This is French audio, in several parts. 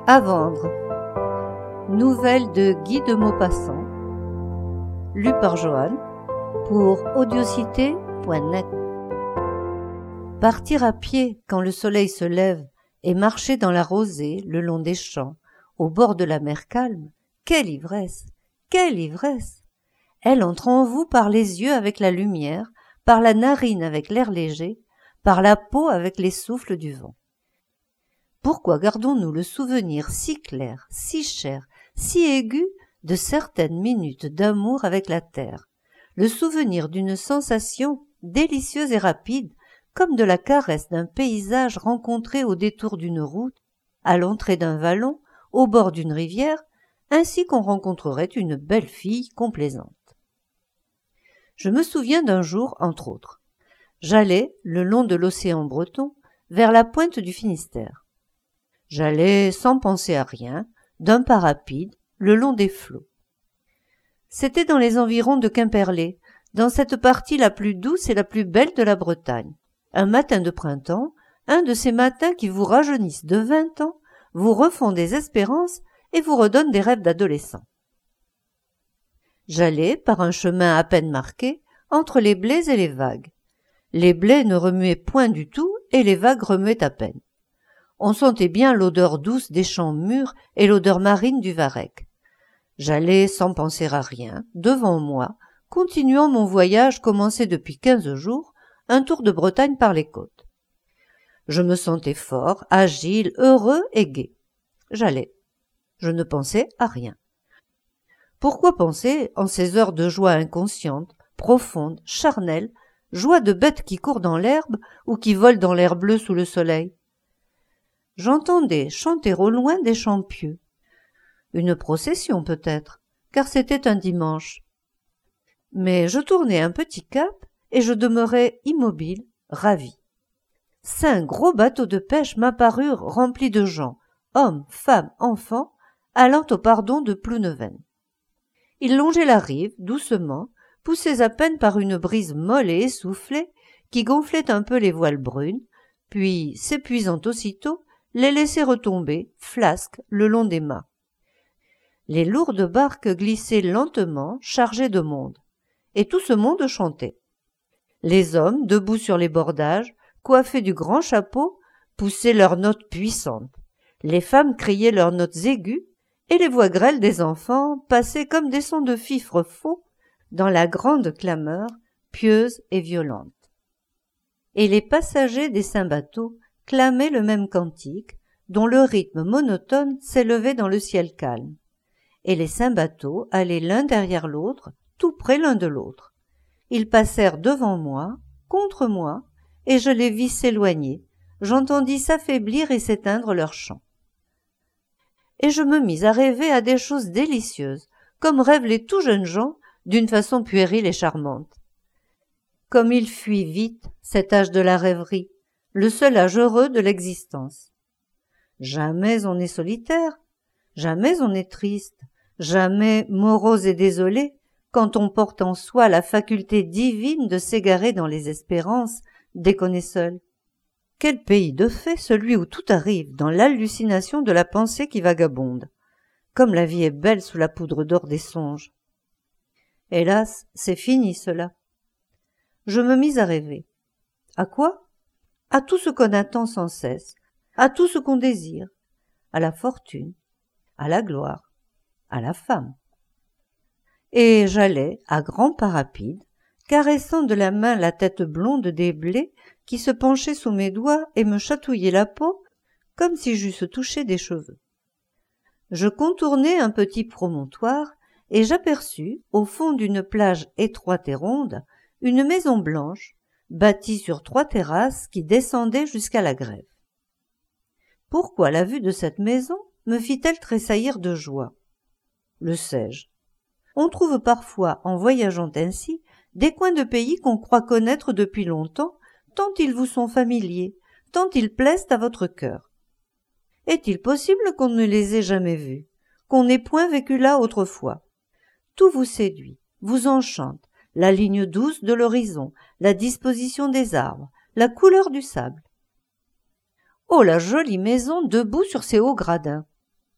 À vendre. Nouvelle de Guy de Maupassant. Lu par Joanne pour audiocité.net. Partir à pied quand le soleil se lève et marcher dans la rosée le long des champs, au bord de la mer calme, quelle ivresse! Quelle ivresse! Elle entre en vous par les yeux avec la lumière, par la narine avec l'air léger, par la peau avec les souffles du vent. Pourquoi gardons-nous le souvenir si clair, si cher, si aigu de certaines minutes d'amour avec la terre, le souvenir d'une sensation délicieuse et rapide, comme de la caresse d'un paysage rencontré au détour d'une route, à l'entrée d'un vallon, au bord d'une rivière, ainsi qu'on rencontrerait une belle fille complaisante. Je me souviens d'un jour, entre autres. J'allais, le long de l'océan breton, vers la pointe du Finistère. J'allais, sans penser à rien, d'un pas rapide, le long des flots. C'était dans les environs de Quimperlé, dans cette partie la plus douce et la plus belle de la Bretagne. Un matin de printemps, un de ces matins qui vous rajeunissent de 20 ans, vous refont des espérances et vous redonnent des rêves d'adolescent. J'allais, par un chemin à peine marqué, entre les blés et les vagues. Les blés ne remuaient point du tout et les vagues remuaient à peine. On sentait bien l'odeur douce des champs mûrs et l'odeur marine du varech. J'allais sans penser à rien, devant moi, continuant mon voyage commencé depuis 15 jours, un tour de Bretagne par les côtes. Je me sentais fort, agile, heureux et gai. J'allais. Je ne pensais à rien. Pourquoi penser, en ces heures de joie inconsciente, profonde, charnelle, joie de bêtes qui courent dans l'herbe ou qui volent dans l'air bleu sous le soleil? J'entendais chanter au loin des chants pieux. Une procession peut-être, car c'était un dimanche. Mais je tournai un petit cap et je demeurai immobile, ravi. 5 gros bateaux de pêche m'apparurent remplis de gens, hommes, femmes, enfants, allant au pardon de Plouneven. Ils longeaient la rive, doucement, poussés à peine par une brise molle et essoufflée qui gonflait un peu les voiles brunes, puis, s'épuisant aussitôt, les laissaient retomber, flasques, le long des mâts. Les lourdes barques glissaient lentement, chargées de monde, et tout ce monde chantait. Les hommes, debout sur les bordages, coiffés du grand chapeau, poussaient leurs notes puissantes. Les femmes criaient leurs notes aiguës, et les voix grêles des enfants passaient comme des sons de fifres faux dans la grande clameur, pieuse et violente. Et les passagers des 5 bateaux clamaient le même cantique, dont le rythme monotone s'élevait dans le ciel calme. Et les 5 bateaux allaient l'un derrière l'autre, tout près l'un de l'autre. Ils passèrent devant moi, contre moi, et je les vis s'éloigner, j'entendis s'affaiblir et s'éteindre leur chant. Et je me mis à rêver à des choses délicieuses, comme rêvent les tout jeunes gens, d'une façon puérile et charmante. Comme il fuit vite, cet âge de la rêverie, le seul âge heureux de l'existence. Jamais on n'est solitaire, jamais on est triste, jamais morose et désolé, quand on porte en soi la faculté divine de s'égarer dans les espérances dès qu'on est seul. Quel pays de fées celui où tout arrive dans l'hallucination de la pensée qui vagabonde, comme la vie est belle sous la poudre d'or des songes. Hélas, c'est fini cela. Je me mis à rêver. À quoi? À tout ce qu'on attend sans cesse, à tout ce qu'on désire, à la fortune, à la gloire, à la femme. Et j'allais, à grands pas rapides, caressant de la main la tête blonde des blés qui se penchait sous mes doigts et me chatouillait la peau comme si j'eusse touché des cheveux. Je contournai un petit promontoire et j'aperçus, au fond d'une plage étroite et ronde, une maison blanche, bâtie sur 3 terrasses qui descendaient jusqu'à la grève. Pourquoi la vue de cette maison me fit-elle tressaillir de joie? Le sais-je. On trouve parfois, en voyageant ainsi, des coins de pays qu'on croit connaître depuis longtemps, tant ils vous sont familiers, tant ils plaisent à votre cœur. Est-il possible qu'on ne les ait jamais vus, qu'on n'ait point vécu là autrefois? Tout vous séduit, vous enchante, la ligne douce de l'horizon, la disposition des arbres, la couleur du sable. Oh, la jolie maison debout sur ses hauts gradins!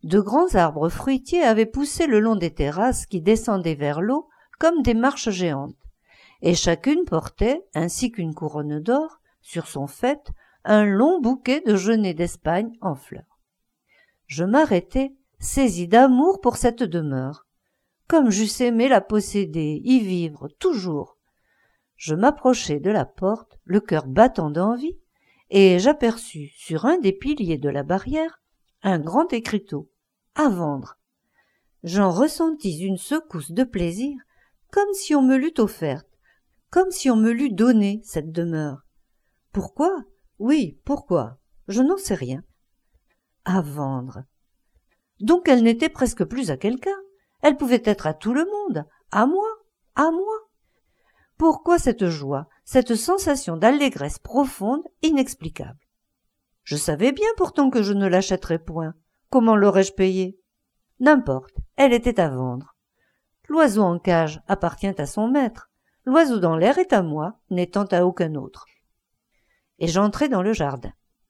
De grands arbres fruitiers avaient poussé le long des terrasses qui descendaient vers l'eau comme des marches géantes, et chacune portait, ainsi qu'une couronne d'or, sur son faîte, un long bouquet de genêts d'Espagne en fleurs. Je m'arrêtai, saisi d'amour pour cette demeure. Comme j'eusse aimé la posséder, y vivre, toujours. Je m'approchai de la porte, le cœur battant d'envie, et j'aperçus sur un des piliers de la barrière un grand écriteau, à vendre. J'en ressentis une secousse de plaisir, comme si on me l'eût offerte, comme si on me l'eût donnée, cette demeure. Pourquoi? Oui, pourquoi? Je n'en sais rien. À vendre. Donc elle n'était presque plus à quelqu'un. Elle pouvait être à tout le monde, à moi, à moi. Pourquoi cette joie, cette sensation d'allégresse profonde, inexplicable? Je savais bien pourtant que je ne l'achèterais point. Comment l'aurais-je payée? N'importe, elle était à vendre. L'oiseau en cage appartient à son maître. L'oiseau dans l'air est à moi, n'étant à aucun autre. Et j'entrai dans le jardin.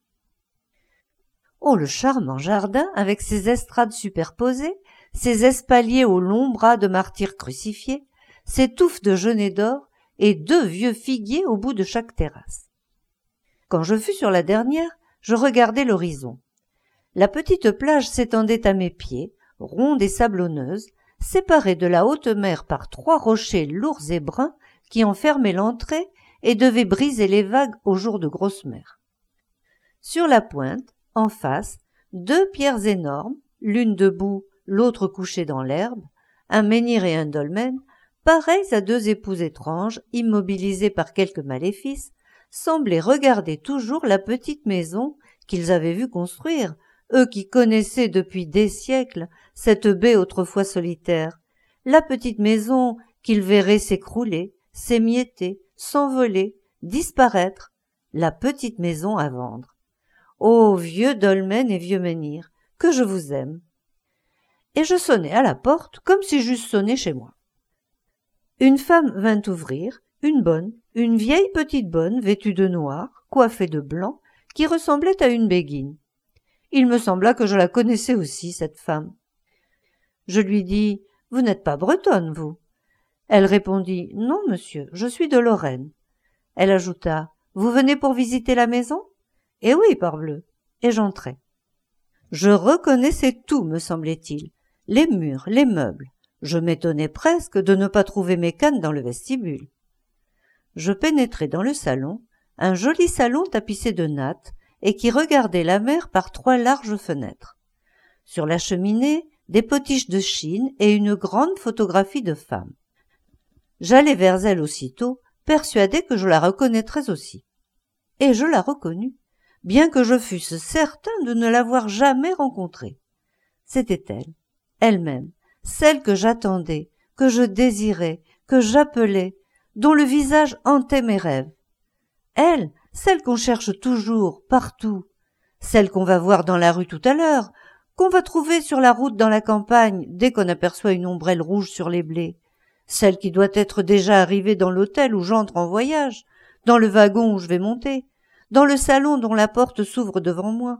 Oh, le charmant jardin, avec ses estrades superposées, ses espaliers aux longs bras de martyrs crucifiés, ses touffes de genêts d'or et 2 vieux figuiers au bout de chaque terrasse. Quand je fus sur la dernière, je regardai l'horizon. La petite plage s'étendait à mes pieds, ronde et sablonneuse, séparée de la haute mer par 3 rochers lourds et bruns qui en fermaient l'entrée et devaient briser les vagues au jour de grosse mer. Sur la pointe, en face, 2 pierres énormes, l'une debout, l'autre couchée dans l'herbe, un menhir et un dolmen, pareils à 2 époux étranges, immobilisés par quelque maléfice, semblaient regarder toujours la petite maison qu'ils avaient vue construire, eux qui connaissaient depuis des siècles cette baie autrefois solitaire, la petite maison qu'ils verraient s'écrouler, s'émietter, s'envoler, disparaître, la petite maison à vendre. Ô vieux dolmen et vieux menhir, que je vous aime! Et je sonnai à la porte comme si j'eusse sonné chez moi. Une femme vint ouvrir, une vieille petite bonne vêtue de noir, coiffée de blanc, qui ressemblait à une béguine. Il me sembla que je la connaissais aussi, cette femme. Je lui dis « Vous n'êtes pas bretonne, vous ?» Elle répondit « Non, monsieur, je suis de Lorraine. » Elle ajouta « Vous venez pour visiter la maison ?»« Eh oui, parbleu !» Et j'entrai. Je reconnaissais tout, me semblait-il, les murs, les meubles. Je m'étonnais presque de ne pas trouver mes cannes dans le vestibule. Je pénétrai dans le salon, un joli salon tapissé de nattes et qui regardait la mer par 3 larges fenêtres. Sur la cheminée, des potiches de Chine et une grande photographie de femme. J'allai vers elle aussitôt, persuadé que je la reconnaîtrais aussi. Et je la reconnus, bien que je fusse certain de ne l'avoir jamais rencontrée. C'était elle, elle-même, celle que j'attendais, que je désirais, que j'appelais, dont le visage hantait mes rêves. Elle, celle qu'on cherche toujours, partout, celle qu'on va voir dans la rue tout à l'heure, qu'on va trouver sur la route dans la campagne dès qu'on aperçoit une ombrelle rouge sur les blés, celle qui doit être déjà arrivée dans l'hôtel où j'entre en voyage, dans le wagon où je vais monter, dans le salon dont la porte s'ouvre devant moi.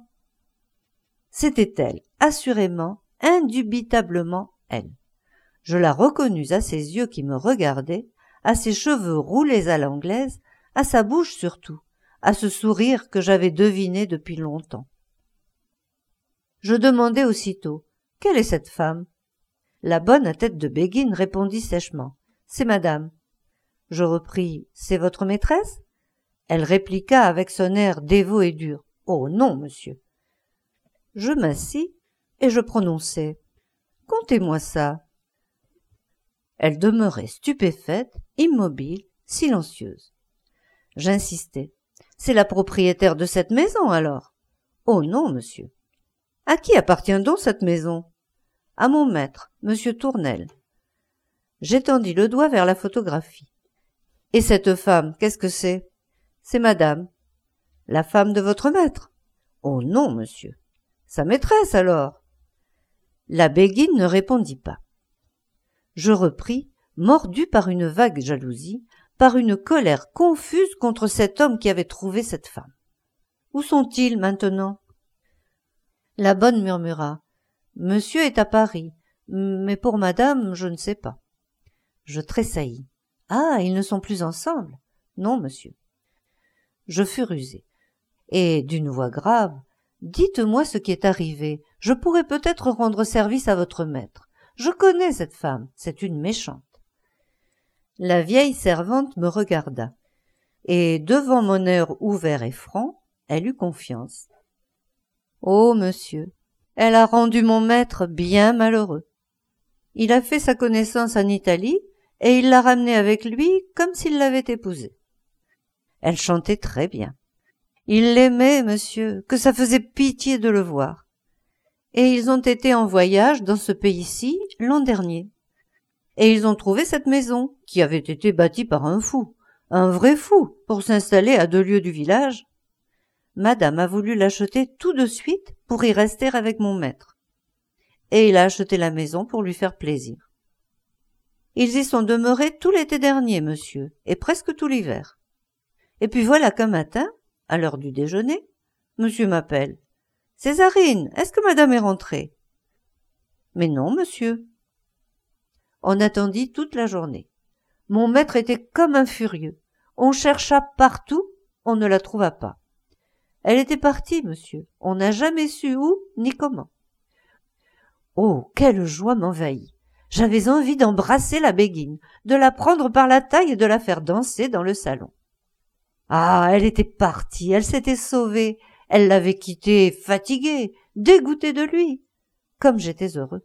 C'était elle, assurément, indubitablement elle. Je la reconnus à ses yeux qui me regardaient, à ses cheveux roulés à l'anglaise, à sa bouche surtout, à ce sourire que j'avais deviné depuis longtemps. Je demandai aussitôt « Quelle est cette femme ?» La bonne à tête de béguine répondit sèchement « C'est madame. » Je repris « C'est votre maîtresse ?» Elle répliqua avec son air dévot et dur « Oh non, monsieur !» Je m'assis et je prononçai « Contez-moi ça !» Elle demeurait stupéfaite, immobile, silencieuse. J'insistai. « C'est la propriétaire de cette maison, alors ?» « Oh non, monsieur. »« À qui appartient donc cette maison ?»« À mon maître, monsieur Tournelle. » J'étendis le doigt vers la photographie. « Et cette femme, qu'est-ce que c'est ?»« C'est madame. »« La femme de votre maître ?»« Oh non, monsieur. »« Sa maîtresse, alors ?» La béguine ne répondit pas. Je repris, mordu par une vague jalousie, par une colère confuse contre cet homme qui avait trouvé cette femme. « Où sont-ils maintenant ?» La bonne murmura « Monsieur est à Paris, mais pour madame, je ne sais pas. Je tressaillis. Ah, ils ne sont plus ensemble? Non, monsieur. Je fus rusé. Et d'une voix grave, dites-moi ce qui est arrivé. Je pourrais peut-être rendre service à votre maître. Je connais cette femme, c'est une méchante. La vieille servante me regarda, et devant mon air ouvert et franc, elle eut confiance. Oh, monsieur, elle a rendu mon maître bien malheureux. Il a fait sa connaissance en Italie, et il l'a ramenée avec lui comme s'il l'avait épousée. Elle chantait très bien. Il l'aimait, monsieur, que ça faisait pitié de le voir. Et ils ont été en voyage dans ce pays-ci l'an dernier. Et ils ont trouvé cette maison, qui avait été bâtie par un fou, un vrai fou, pour s'installer à 2 lieues du village. Madame a voulu l'acheter tout de suite pour y rester avec mon maître. Et il a acheté la maison pour lui faire plaisir. Ils y sont demeurés tout l'été dernier, monsieur, et presque tout l'hiver. Et puis voilà qu'un matin, à l'heure du déjeuner, monsieur m'appelle. « Césarine, est-ce que madame est rentrée ?»« Mais non, monsieur. » On attendit toute la journée. Mon maître était comme un furieux. On chercha partout, on ne la trouva pas. Elle était partie, monsieur. On n'a jamais su où ni comment. Oh, quelle joie m'envahit! J'avais envie d'embrasser la Béguine, de la prendre par la taille et de la faire danser dans le salon. Ah, elle était partie, elle s'était sauvée, elle l'avait quitté fatiguée, dégoûtée de lui. Comme j'étais heureux.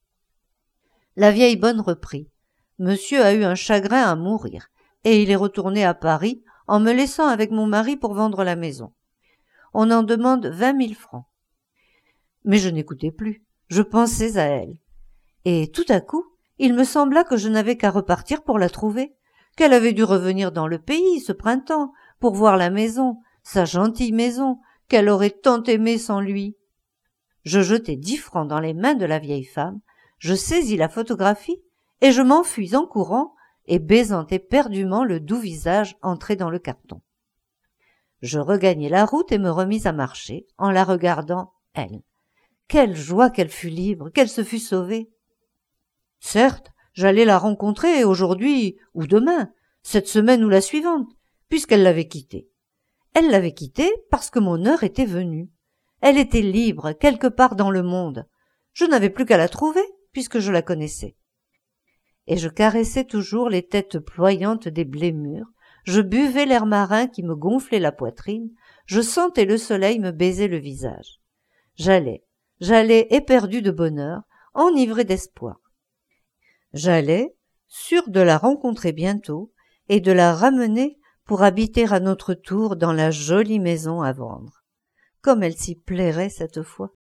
La vieille bonne reprit. Monsieur a eu un chagrin à mourir, et il est retourné à Paris en me laissant avec mon mari pour vendre la maison. On en demande 20 000 francs. Mais je n'écoutais plus, je pensais à elle. Et tout à coup, il me sembla que je n'avais qu'à repartir pour la trouver, qu'elle avait dû revenir dans le pays ce printemps pour voir la maison, sa gentille maison, qu'elle aurait tant aimée sans lui. Je jetai 10 francs dans les mains de la vieille femme, je saisis la photographie et je m'enfuis en courant et baisant éperdument le doux visage entré dans le carton. Je regagnai la route et me remis à marcher en la regardant, elle. Quelle joie qu'elle fût libre, qu'elle se fût sauvée. Certes, j'allais la rencontrer aujourd'hui ou demain, cette semaine ou la suivante, puisqu'elle l'avait quittée. Elle l'avait quittée parce que mon heure était venue. Elle était libre quelque part dans le monde. Je n'avais plus qu'à la trouver, puisque je la connaissais. Et je caressais toujours les têtes ployantes des blés mûrs, je buvais l'air marin qui me gonflait la poitrine, je sentais le soleil me baiser le visage. J'allais éperdu de bonheur, enivré d'espoir. J'allais, sûr de la rencontrer bientôt et de la ramener pour habiter à notre tour dans la jolie maison à vendre. Comme elle s'y plairait cette fois.